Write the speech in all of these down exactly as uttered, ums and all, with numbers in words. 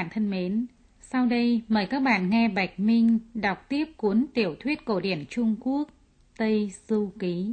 thân mến, sau đây mời các bạn nghe Bạch Minh đọc tiếp cuốn tiểu thuyết cổ điển Trung Quốc Tây Du Ký.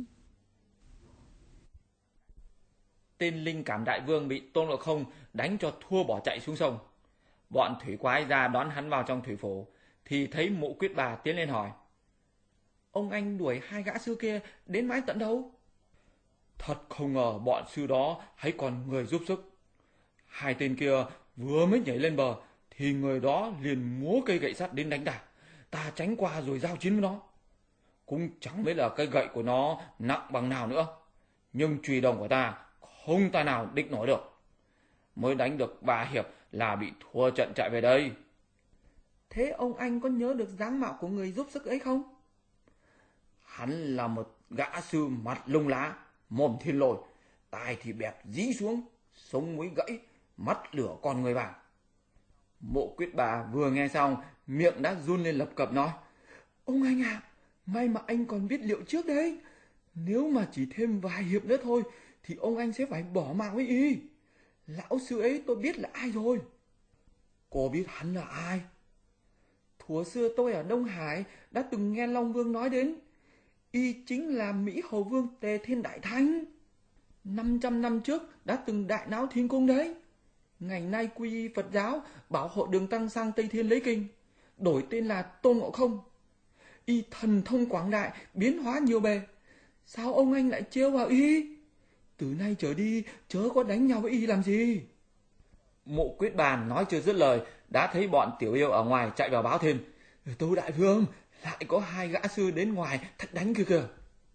Tên linh cảm đại vương bị Tôn Ngộ Không đánh cho thua bỏ chạy xuống sông. Bọn thủy quái ra đón hắn vào trong thủy phủ, thì thấy Mộ Quyết Bà tiến lên hỏi: "Ông anh đuổi hai gã sư kia đến mãi tận đâu?" Thật không ngờ bọn sư đó hay còn người giúp sức. Hai tên kia vừa mới nhảy lên bờ thì người đó liền múa cây gậy sắt đến đánh ta. Ta tránh qua rồi giao chiến với nó. Cũng chẳng biết là cây gậy của nó nặng bằng nào nữa, nhưng chùy đồng của ta không tài nào địch nổi được. Mới đánh được ba hiệp là bị thua trận chạy về đây. Thế ông anh có nhớ được dáng mạo của người giúp sức ấy không? Hắn là một gã sư mặt lông lá, mồm thiên lôi, tai thì bẹp dí xuống, sống mũi gãy, mắt lửa con người vàng. Mộ Quyết Bà vừa nghe xong, miệng đã run lên lập cập nói: "Ông anh ạ, à, may mà anh còn biết liệu trước đấy. Nếu mà chỉ thêm vài hiệp nữa thôi thì ông anh sẽ phải bỏ mạng với y. Lão sư ấy tôi biết là ai rồi." "Cô biết hắn là ai?" "Thuở xưa tôi ở Đông Hải đã từng nghe Long Vương nói đến. Y chính là Mỹ Hầu Vương Tề Thiên Đại Thánh. năm trăm năm trước đã từng đại náo thiên cung đấy. Ngày nay quy y Phật giáo, bảo hộ đường tăng sang Tây Thiên lấy kinh, đổi tên là Tôn Ngộ Không. Y thần thông quảng đại, biến hóa nhiều bề. Sao ông anh lại trêu vào y? Từ nay trở đi chớ có đánh nhau với y làm gì." Mộ Quyết Bàn nói chưa dứt lời đã thấy bọn tiểu yêu ở ngoài chạy vào báo thêm: "Tâu đại vương, lại có hai gã sư đến ngoài thách đánh kia kìa."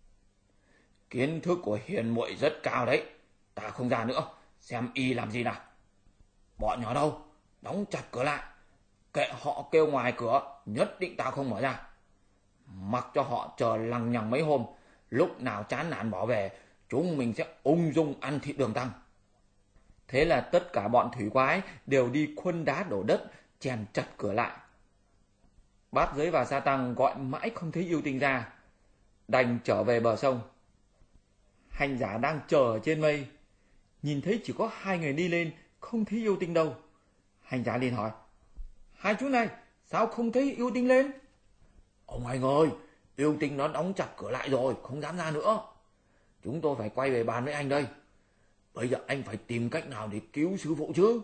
"Kiến thức của hiền muội rất cao đấy, ta không ra nữa, xem y làm gì nào." "Bọn nhỏ đâu? Đóng chặt cửa lại, kệ họ kêu ngoài cửa, nhất định ta không mở ra. Mặc cho họ chờ lằng nhằng mấy hôm, lúc nào chán nản bỏ về, chúng mình sẽ ung dung ăn thịt đường tăng." Thế là tất cả bọn thủy quái đều đi khuân đá đổ đất, chèn chặt cửa lại. Bát Giới và Sa Tăng gọi mãi không thấy yêu tinh ra, đành trở về bờ sông. Hành giả đang chờ ở trên mây, nhìn thấy chỉ có hai người đi lên, không thấy yêu tinh đâu. Hành giả liền hỏi: "Hai chú này, sao không thấy yêu tinh lên?" "Ông anh ơi, yêu tinh nó đóng chặt cửa lại rồi, không dám ra nữa. Chúng tôi phải quay về bàn với anh đây. Bây giờ anh phải tìm cách nào để cứu sư phụ chứ."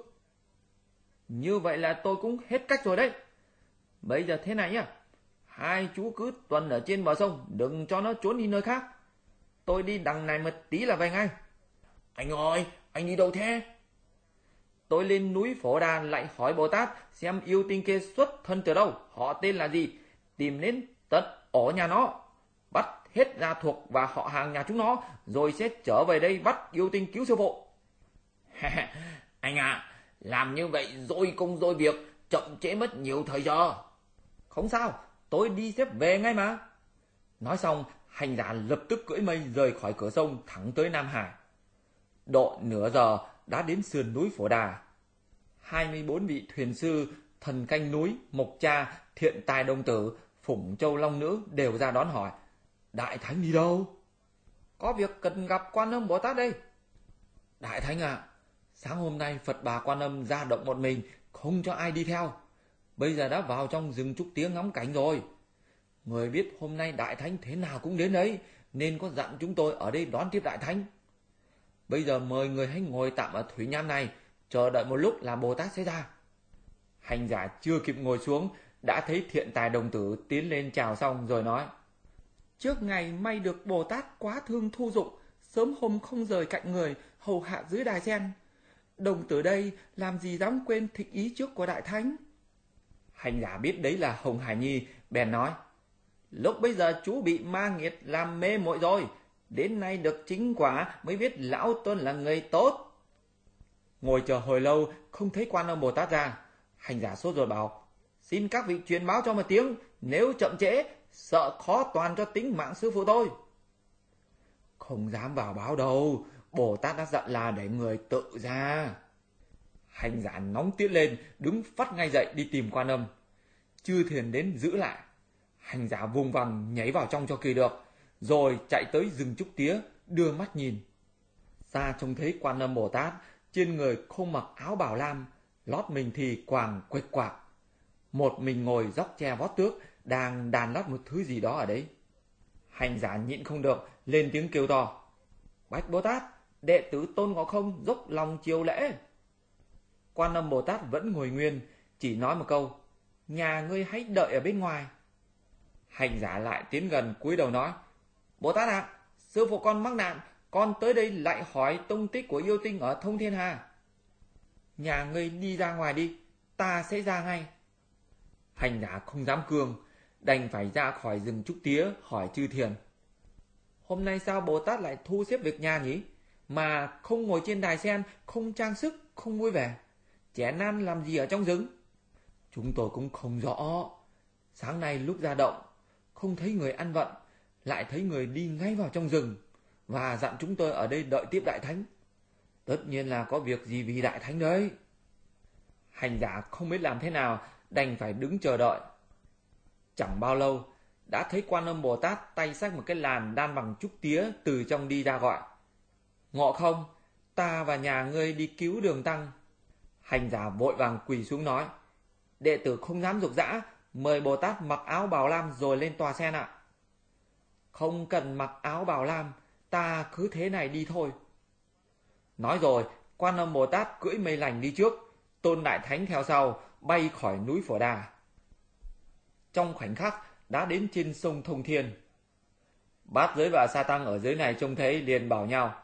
"Như vậy là tôi cũng hết cách rồi đấy. Bây giờ thế này nhá, hai chú cứ tuần ở trên bờ sông, đừng cho nó trốn đi nơi khác. Tôi đi đằng này một tí là về ngay." "Anh ơi, anh đi đâu thế?" "Tôi lên núi Phổ Đà lại hỏi Bồ Tát xem yêu tinh kia xuất thân từ đâu, họ tên là gì, tìm đến tận ổ nhà nó, bắt hết gia thuộc và họ hàng nhà chúng nó, rồi sẽ trở về đây bắt yêu tinh cứu sư phụ." "Anh à, làm như vậy dôi công dôi việc, chậm trễ mất nhiều thời giờ." "Không sao, tôi đi xếp về ngay mà." Nói xong, hành giả lập tức cưỡi mây rời khỏi cửa sông thẳng tới Nam Hải. Độ nửa giờ đã đến sườn núi Phổ Đà. hai mươi bốn vị thuyền sư, thần canh núi, Mộc Cha, Thiện Tài Đồng Tử, Phủng Châu Long Nữ đều ra đón hỏi: "Đại Thánh đi đâu?" "Có việc cần gặp Quan Âm Bồ Tát đây." "Đại Thánh ạ, à, sáng hôm nay Phật Bà Quan Âm ra động một mình, không cho ai đi theo. Bây giờ đã vào trong rừng Trúc Tía ngắm cảnh rồi. Người biết hôm nay Đại Thánh thế nào cũng đến đấy, nên có dặn chúng tôi ở đây đón tiếp Đại Thánh. Bây giờ mời người hãy ngồi tạm ở thủy nham này, chờ đợi một lúc là Bồ Tát sẽ ra." Hành giả chưa kịp ngồi xuống đã thấy Thiện Tài Đồng Tử tiến lên chào xong rồi nói: "Trước ngày may được Bồ Tát quá thương thu dụng, sớm hôm không rời cạnh người, hầu hạ dưới đài sen. Đồng Tử đây làm gì dám quên thịnh ý trước của Đại Thánh." Hành giả biết đấy là Hồng Hải Nhi, bèn nói: "Lúc bây giờ chú bị ma nghiệt làm mê muội rồi, đến nay được chính quả mới biết lão tôn là người tốt." Ngồi chờ hồi lâu không thấy Quan Âm Bồ Tát ra, hành giả sốt ruột bảo: "Xin các vị truyền báo cho một tiếng, nếu chậm trễ sợ khó toàn cho tính mạng sư phụ tôi." "Không dám vào báo đâu, Bồ Tát đã dặn là để người tự ra." Hành giả nóng tiết lên, đứng phắt ngay dậy đi tìm Quan Âm. Chư thuyền đến giữ lại, hành giả vùng vằng nhảy vào trong cho kỳ được, rồi chạy tới rừng Trúc Tía, đưa mắt nhìn. Xa trông thấy Quan Âm Bồ Tát, trên người không mặc áo bảo lam, lót mình thì quàng quệt quạc. Một mình ngồi dóc tre vót tước, đang đàn lót một thứ gì đó ở đấy. Hành giả nhịn không được, lên tiếng kêu to: Bạch Bồ Tát, đệ tử Tôn Ngộ Không dốc lòng chiều lễ. Quan Âm Bồ Tát vẫn ngồi nguyên, chỉ nói một câu: Nhà ngươi hãy đợi ở bên ngoài. Hành giả lại tiến gần cúi đầu nói: Bồ Tát ạ, à, sư phụ con mắc nạn, con tới đây lại hỏi tung tích của yêu tinh ở Thông Thiên Hà. Nhà ngươi đi ra ngoài đi, ta sẽ ra ngay. Hành giả không dám cương, đành phải ra khỏi rừng trúc tía hỏi chư thiền: Hôm nay sao Bồ Tát lại thu xếp việc nhà nhỉ? Mà không ngồi trên đài sen, không trang sức, không vui vẻ, chén ăn làm gì ở trong rừng? Chúng tôi cũng không rõ. Sáng nay lúc ra động, không thấy người ăn vận, lại thấy người đi ngay vào trong rừng và dặn chúng tôi ở đây đợi tiếp Đại Thánh. Tất nhiên là có việc gì vì Đại Thánh đấy. Hành giả không biết làm thế nào, đành phải đứng chờ đợi. Chẳng bao lâu, đã thấy Quan Âm Bồ Tát tay xách một cái làn đan bằng trúc tía từ trong đi ra gọi: Ngộ Không, ta và nhà ngươi đi cứu Đường Tăng. Hành giả vội vàng quỳ xuống nói: Đệ tử không dám dục dã, mời Bồ Tát mặc áo bào lam rồi lên tòa sen ạ. Không cần mặc áo bào lam, ta cứ thế này đi thôi. Nói rồi, Quan Âm Bồ Tát cưỡi mây lành đi trước, Tôn Đại Thánh theo sau, bay khỏi núi Phổ Đà. Trong khoảnh khắc đã đến trên sông Thông Thiên. Bát Giới và Sa Tăng ở dưới này trông thấy liền bảo nhau: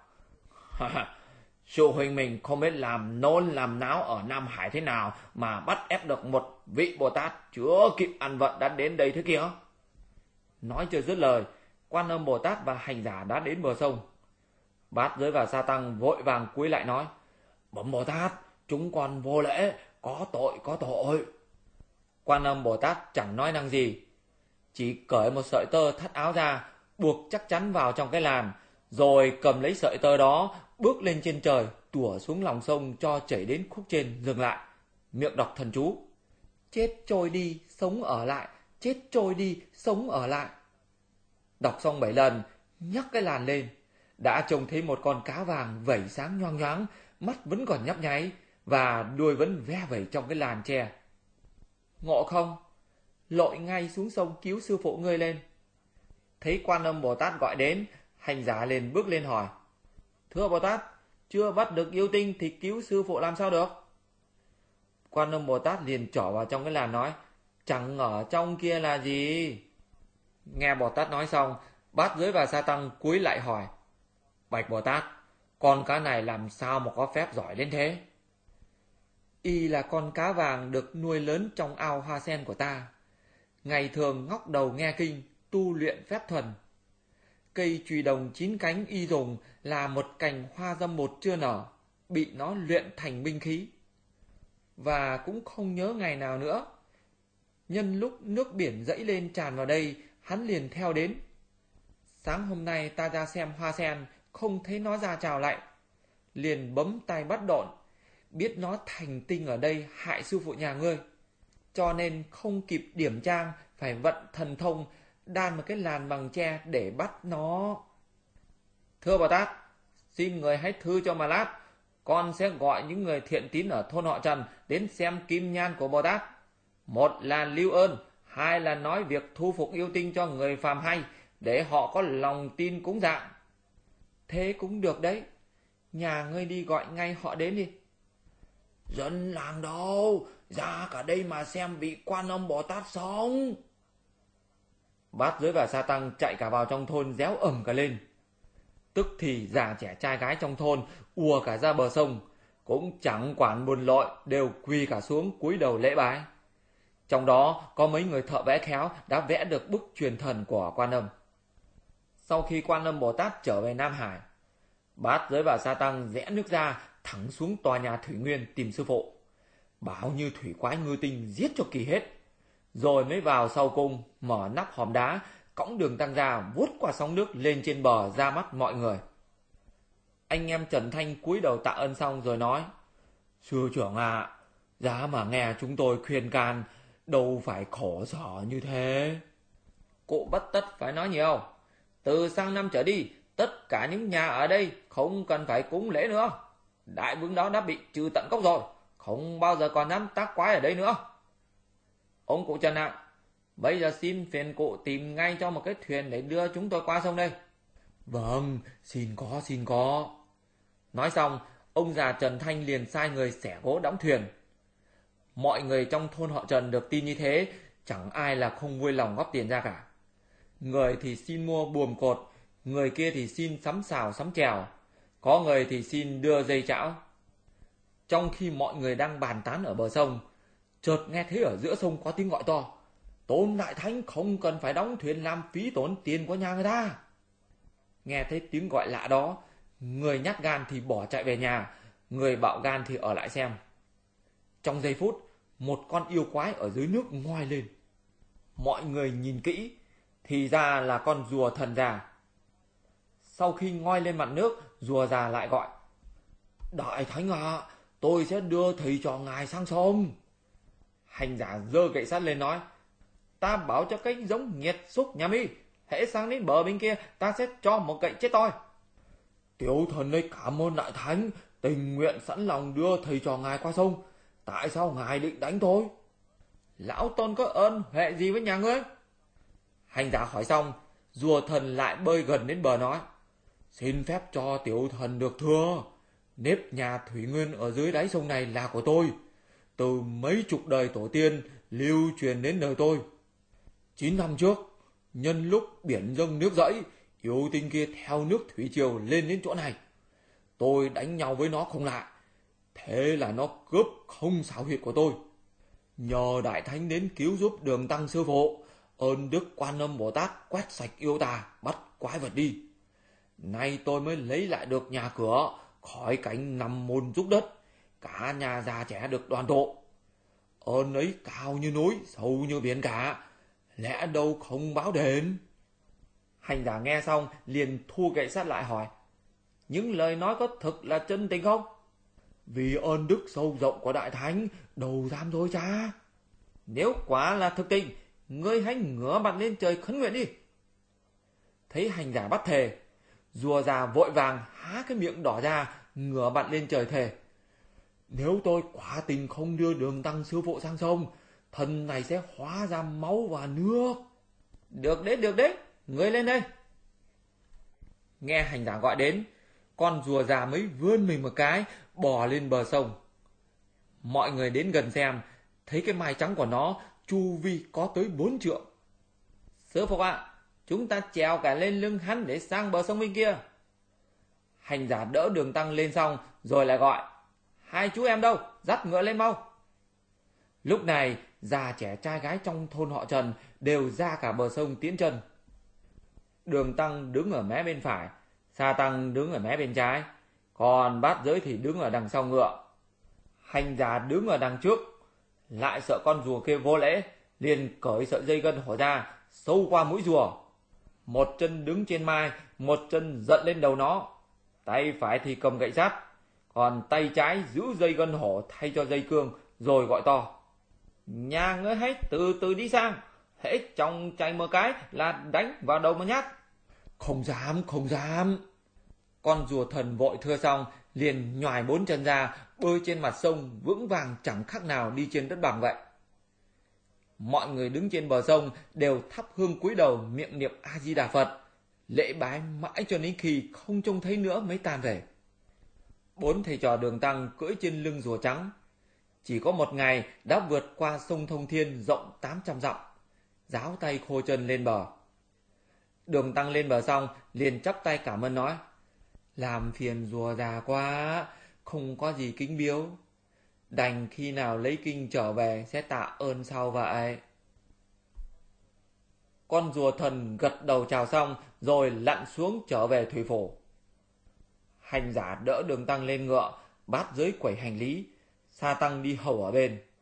Sư huynh mình không biết làm nôn làm náo ở Nam Hải thế nào mà bắt ép được một vị Bồ Tát chưa kịp ăn vận đã đến đây thế kia. Nói chưa dứt lời, Quan Âm Bồ Tát và hành giả đã đến bờ sông. Bát Giới và Sa Tăng vội vàng cúi lại nói: Bẩm Bồ Tát, chúng con vô lễ, có tội có tội. Quan Âm Bồ Tát chẳng nói năng gì, chỉ cởi một sợi tơ thắt áo ra, buộc chắc chắn vào trong cái làn, rồi cầm lấy sợi tơ đó, bước lên trên trời, tủa xuống lòng sông cho chảy đến khúc trên dừng lại, miệng đọc thần chú: Chết trôi đi, sống ở lại, chết trôi đi, sống ở lại. Đọc xong bảy lần, nhắc cái làn lên, đã trông thấy một con cá vàng vẩy sáng nhoang nhoáng, mắt vẫn còn nhấp nháy và đuôi vẫn ve vẩy trong cái làn tre. Ngộ Không, lội ngay xuống sông cứu sư phụ ngươi lên. Thấy Quan Âm Bồ Tát gọi đến, hành giả liền bước lên hỏi: Thưa Bồ Tát, chưa bắt được yêu tinh thì cứu sư phụ làm sao được? Quan Âm Bồ Tát liền trỏ vào trong cái làn nói: Chẳng ở trong kia là gì? Nghe Bồ Tát nói xong, Bát Giới và Sa Tăng cúi lại hỏi: Bạch Bồ Tát, con cá này làm sao mà có phép giỏi đến thế? Y là con cá vàng được nuôi lớn trong ao hoa sen của ta. Ngày thường ngóc đầu nghe kinh, tu luyện phép thuần. Cây chùy đồng chín cánh y dùng là một cành hoa dâm bột chưa nở, bị nó luyện thành binh khí. Và cũng không nhớ ngày nào nữa, nhân lúc nước biển dẫy lên tràn vào đây, hắn liền theo đến. Sáng hôm nay ta ra xem hoa sen, không thấy nó ra chào lại, liền bấm tay bắt độn, biết nó thành tinh ở đây hại sư phụ nhà ngươi, cho nên không kịp điểm trang, phải vận thần thông đan một cái làn bằng tre để bắt nó. Thưa Bồ Tát, xin người hãy thư cho mà lát, con sẽ gọi những người thiện tín ở thôn họ Trần đến xem kim nhan của Bồ Tát. Một là lưu ơn, hai là nói việc thu phục yêu tinh cho người phàm hay, để họ có lòng tin cúng dạng. Thế cũng được đấy, nhà ngươi đi gọi ngay họ đến đi. Dân làng đâu, ra cả đây mà xem vị Quan Âm Bồ Tát sống. Bát Giới và Sa Tăng chạy cả vào trong thôn réo ầm cả lên. Tức thì già trẻ trai gái trong thôn ùa cả ra bờ sông, cũng chẳng quản buồn lội, đều quỳ cả xuống cúi đầu lễ bái. Trong đó có mấy người thợ vẽ khéo đã vẽ được bức truyền thần của Quan Âm. Sau khi Quan Âm Bồ Tát trở về Nam Hải, Bát Giới và Sa Tăng rẽ nước ra thẳng xuống tòa nhà Thủy Nguyên tìm sư phụ. Bao nhiêu thủy quái ngư tinh giết cho kỳ hết, rồi mới vào sau cung mở nắp hòm đá, cõng Đường Tăng ra vuốt qua sóng nước lên trên bờ ra mắt mọi người. Anh em Trần Thanh cúi đầu tạ ơn xong rồi nói: Sư trưởng ạ, à, giá mà nghe chúng tôi khuyên can, đâu phải khổ sở như thế. Cụ bất tất phải nói nhiều. Từ sang năm trở đi, tất cả những nhà ở đây không cần phải cúng lễ nữa. Đại vương đó đã bị trừ tận gốc rồi, không bao giờ còn dám tác quái ở đây nữa. Ông cụ Trần ạ, bây giờ xin phiền cụ tìm ngay cho một cái thuyền để đưa chúng tôi qua sông đây. Vâng, xin có, xin có. Nói xong, ông già Trần Thanh liền sai người xẻ gỗ đóng thuyền. Mọi người trong thôn họ Trần được tin như thế, chẳng ai là không vui lòng góp tiền ra cả. Người thì xin mua buồm cột, người kia thì xin sắm xào sắm chèo, có người thì xin đưa dây chảo. Trong khi mọi người đang bàn tán ở bờ sông, chợt nghe thấy ở giữa sông có tiếng gọi to: Tôn Đại Thánh không cần phải đóng thuyền làm phí tốn tiền của nhà người ta. Nghe thấy tiếng gọi lạ đó, người nhát gan thì bỏ chạy về nhà, người bạo gan thì ở lại xem. Trong giây phút, một con yêu quái ở dưới nước ngoi lên. Mọi người nhìn kỹ, thì ra là con rùa thần già. Sau khi ngoi lên mặt nước, rùa già lại gọi: Đại Thánh ạ, à, tôi sẽ đưa thầy trò ngài sang sông. Hành giả giơ gậy sắt lên nói: Ta bảo cho cái giống nghiệt xúc nhà mi, hễ sang đến bờ bên kia, ta sẽ cho một gậy chết toi. Tiểu thần ấy cảm ơn Đại Thánh, tình nguyện sẵn lòng đưa thầy trò ngài qua sông. Tại sao ngài định đánh tôi? Lão Tôn có ơn huệ gì với nhà ngươi? Hành giả hỏi xong, rùa thần lại bơi gần đến bờ nói: Xin phép cho tiểu thần được thưa, nếp nhà thủy nguyên ở dưới đáy sông này là của tôi, từ mấy chục đời tổ tiên lưu truyền đến đời tôi. Chín năm trước, nhân lúc biển dâng nước dẫy, yêu tinh kia theo nước thủy triều lên đến chỗ này. Tôi đánh nhau với nó không lại, thế là nó cướp không xảo huyệt của tôi. Nhờ Đại Thánh đến cứu giúp Đường Tăng sư phụ, ơn đức Quan Âm Bồ Tát quét sạch yêu tà, bắt quái vật đi. Nay tôi mới lấy lại được nhà cửa, khỏi cảnh nằm môn rúc đất, cả nhà già trẻ được đoàn tụ. Ơn ấy cao như núi, sâu như biển cả, lẽ đâu không báo đền. Hành giả nghe xong liền thu gậy sắt lại hỏi: Những lời nói có thực là chân tình không? Vì ơn đức sâu rộng của Đại Thánh, đầu dám dối trá. Nếu quả là thực tình, ngươi hãy ngửa mặt lên trời khấn nguyện đi. Thấy hành giả bắt thề, rùa già vội vàng há cái miệng đỏ ra, ngửa mặt lên trời thề: Nếu tôi quả tình không đưa Đường Tăng sư phụ sang sông, thân này sẽ hóa ra máu và nước. Được đấy, được đấy, ngươi lên đây. Nghe hành giả gọi đến, con rùa già mới vươn mình một cái, bò lên bờ sông. Mọi người đến gần xem, thấy cái mai trắng của nó chu vi có tới bốn trượng. Sư phụ ạ, à, chúng ta trèo cả lên lưng hắn để sang bờ sông bên kia. Hành giả đỡ Đường Tăng lên xong, rồi lại gọi: Hai chú em đâu, dắt ngựa lên mau. Lúc này, già trẻ trai gái trong thôn họ Trần đều ra cả bờ sông tiến chân. Đường Tăng đứng ở mé bên phải, Sa Tăng đứng ở mé bên trái, còn Bát Giới thì đứng ở đằng sau ngựa. Hành giả đứng ở đằng trước, lại sợ con rùa kia vô lễ, liền cởi sợi dây gân hổ ra, sâu qua mũi rùa. Một chân đứng trên mai, một chân giận lên đầu nó, tay phải thì cầm gậy sắt, còn tay trái giữ dây gân hổ thay cho dây cương, rồi gọi to: Nhà ngươi hãy từ từ đi sang, hễ chồng chạy một cái là đánh vào đầu một nhát. Không dám, không dám. Con rùa thần vội thưa xong, liền nhoài bốn chân ra, bơi trên mặt sông vững vàng chẳng khác nào đi trên đất bằng vậy. Mọi người đứng trên bờ sông đều thắp hương cúi đầu miệng niệm A Di Đà Phật, lễ bái mãi cho đến khi không trông thấy nữa mới tan về. Bốn thầy trò Đường Tăng cưỡi trên lưng rùa trắng, chỉ có một ngày đã vượt qua sông Thông Thiên rộng tám trăm dặm, ráo tay khô chân lên bờ. Đường Tăng lên bờ xong liền chắp tay cảm ơn nói: Làm phiền rùa già quá, không có gì kính biếu, đành khi nào lấy kinh trở về sẽ tạ ơn sau vậy. Con rùa thần gật đầu chào xong rồi lặn xuống trở về thủy phủ. Hành giả đỡ Đường Tăng lên ngựa, Bát Giới quẩy hành lý, Sa Tăng đi hầu ở bên.